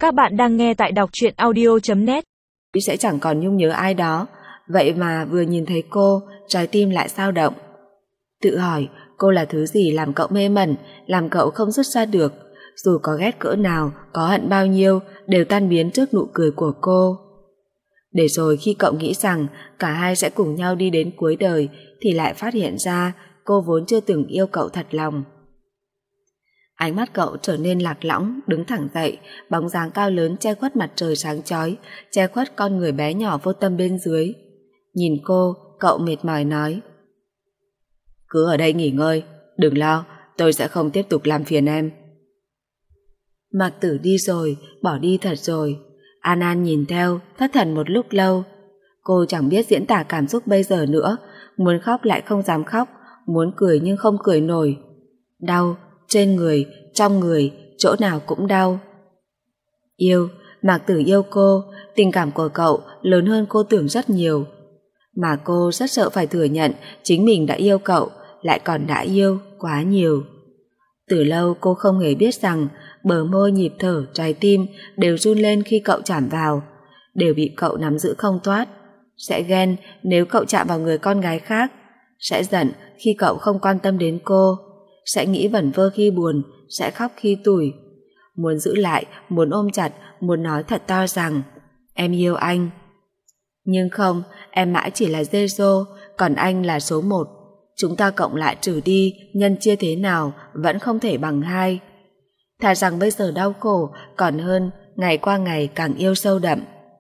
Các bạn đang nghe tại đọc truyện audio.net. Sẽ chẳng còn nhung nhớ ai đó, vậy mà vừa nhìn thấy cô, trái tim lại dao động. Tự hỏi cô là thứ gì làm cậu mê mẩn, làm cậu không dứt ra được. Dù có ghét cỡ nào, có hận bao nhiêu, đều tan biến trước nụ cười của cô. Để rồi khi cậu nghĩ rằng cả hai sẽ cùng nhau đi đến cuối đời, thì lại phát hiện ra cô vốn chưa từng yêu cậu thật lòng. Ánh mắt cậu trở nên lạc lõng, đứng thẳng dậy, bóng dáng cao lớn che khuất mặt trời sáng chói, che khuất con người bé nhỏ vô tâm bên dưới. Nhìn cô, cậu mệt mỏi nói: "Cứ ở đây nghỉ ngơi, đừng lo, tôi sẽ không tiếp tục làm phiền em." Mạc Tử đi rồi, bỏ đi thật rồi. An An nhìn theo, thất thần một lúc lâu. Cô chẳng biết diễn tả cảm xúc bây giờ nữa, muốn khóc lại không dám khóc, muốn cười nhưng không cười nổi. Đau, trên người, trong người, chỗ nào cũng đau. Yêu, Mạc Tử yêu cô, tình cảm của cậu lớn hơn cô tưởng rất nhiều. Mà cô rất sợ phải thừa nhận chính mình đã yêu cậu, lại còn đã yêu quá nhiều. Từ lâu cô không hề biết rằng bờ môi, nhịp thở, trái tim đều run lên khi cậu chạm vào, đều bị cậu nắm giữ không thoát. Sẽ ghen nếu cậu chạm vào người con gái khác, sẽ giận khi cậu không quan tâm đến cô, sẽ nghĩ vẩn vơ khi buồn, sẽ khóc khi tủi. Muốn giữ lại, muốn ôm chặt, muốn nói thật to rằng em yêu anh. Nhưng không, em mãi chỉ là dê dô, còn anh là số 1. Chúng ta cộng lại trừ đi, nhân chia thế nào vẫn không thể bằng 2. Thà rằng bây giờ đau khổ còn hơn ngày qua ngày càng yêu sâu đậm.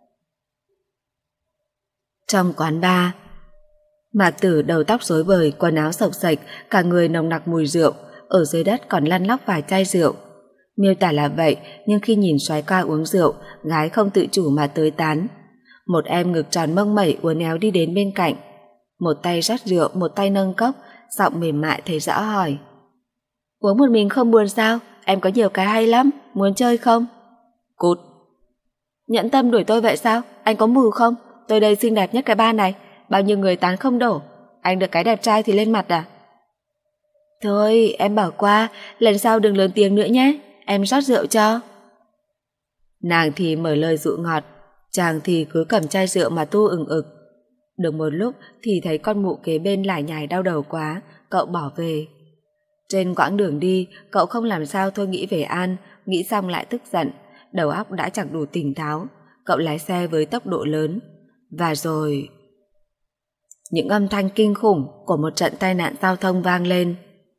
Trong quán bar, Mạc Tử đầu tóc rối bời, quần áo xộc xệch, cả người nồng nặc mùi rượu, ở dưới đất còn lăn lóc vài chai rượu. Miêu tả là vậy, nhưng khi nhìn soái ca uống rượu, gái không tự chủ mà tới tán. Một em ngực tròn mông mẩy uốn éo đi đến bên cạnh, một tay rót rượu, một tay nâng cốc, giọng mềm mại thấy rõ hỏi: "Uống một mình không buồn sao? Em có nhiều cái hay lắm, muốn chơi không?" "Cút." "Nhẫn tâm đuổi tôi vậy sao? Anh có mù không? Tôi đây xinh đẹp nhất cái bar này, bao nhiêu người tán không đổ. Anh được cái đẹp trai thì lên mặt à?" "Thôi, em bỏ qua, lần sau đừng lớn tiếng nữa nhé, em rót rượu cho." Nàng thì mở lời dụ ngọt, chàng thì cứ cầm chai rượu mà tu ừng ực. Được một lúc thì thấy con mụ kế bên lải nhải đau đầu quá, cậu bỏ về. Trên quãng đường đi, cậu không làm sao thôi nghĩ về An, nghĩ xong lại tức giận, đầu óc đã chẳng đủ tỉnh táo. Cậu lái xe với tốc độ lớn. Và rồi những âm thanh kinh khủng của một trận tai nạn giao thông vang lên.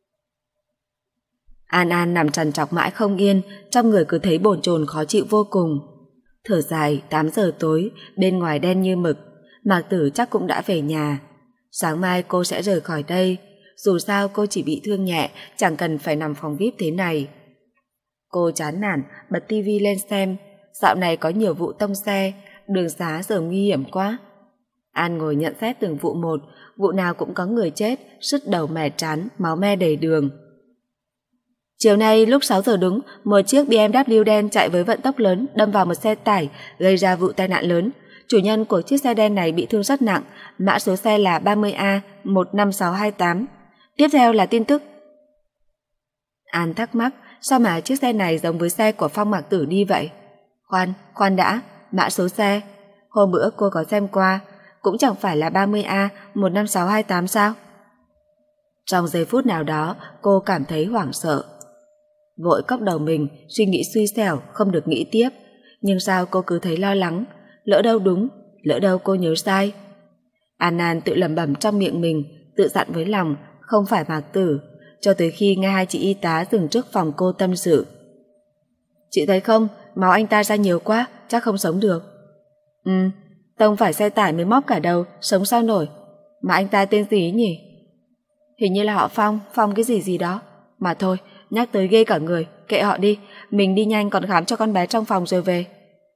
An An nằm trằn trọc mãi không yên, trong người cứ thấy bồn chồn khó chịu vô cùng. Thở dài, 8 giờ tối, bên ngoài đen như mực, Mạc Tử chắc cũng đã về nhà. Sáng mai cô sẽ rời khỏi đây, dù sao cô chỉ bị thương nhẹ, chẳng cần phải nằm phòng VIP thế này. Cô chán nản, bật tivi lên xem, dạo này có nhiều vụ tông xe, đường xá giờ nguy hiểm quá. An ngồi nhận xét từng vụ một, vụ nào cũng có người chết, sứt đầu mẻ trán, máu me đầy đường. Chiều nay lúc 6 giờ đúng, một chiếc BMW đen chạy với vận tốc lớn đâm vào một xe tải, gây ra vụ tai nạn lớn. Chủ nhân của chiếc xe đen này bị thương rất nặng, mã số xe là 30A15628. Tiếp theo là tin tức. An thắc mắc, sao mà chiếc xe này giống với xe của Phong Mạc Tử đi vậy? Khoan đã, mã số xe. Hôm bữa cô có xem qua, cũng chẳng phải là 30A15628 sao? Trong giây phút nào đó, cô cảm thấy hoảng sợ. Vội cốc đầu mình, suy nghĩ suy xẻo, không được nghĩ tiếp. Nhưng sao cô cứ thấy lo lắng, lỡ đâu đúng, lỡ đâu cô nhớ sai. An An tự lẩm bẩm trong miệng mình, tự dặn với lòng, không phải Mạc Tử, cho tới khi nghe hai chị y tá dừng trước phòng cô tâm sự. "Chị thấy không, máu anh ta ra nhiều quá, chắc không sống được." Tông phải xe tải mới móp cả đầu, sống sao nổi. Mà anh ta tên gì nhỉ?" "Hình như là họ Phong cái gì đó. Mà thôi, nhắc tới ghê cả người, kệ họ đi, mình đi nhanh còn khám cho con bé trong phòng rồi về."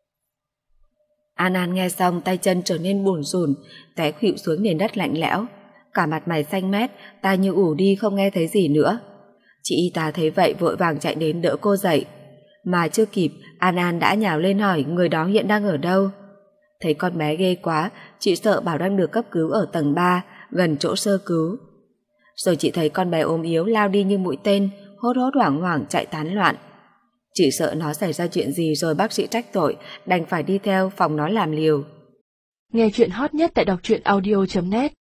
An An nghe xong tay chân trở nên bủn rủn, té khuỵu xuống nền đất lạnh lẽo, cả mặt mày xanh mét, tai như ù đi không nghe thấy gì nữa. Chị y tá thấy vậy vội vàng chạy đến đỡ cô dậy, mà chưa kịp An An đã nhào lên hỏi người đó hiện đang ở đâu. Thấy con bé ghê quá, chị sợ bảo đang được cấp cứu ở tầng 3, gần chỗ sơ cứu. Rồi chị thấy con bé ốm yếu lao đi như mũi tên, hốt hốt hoảng hoảng chạy tán loạn. Chỉ sợ nó xảy ra chuyện gì rồi bác sĩ trách tội, đành phải đi theo phòng nó làm liều. Nghe chuyện hot nhất tại đọc truyện audio.net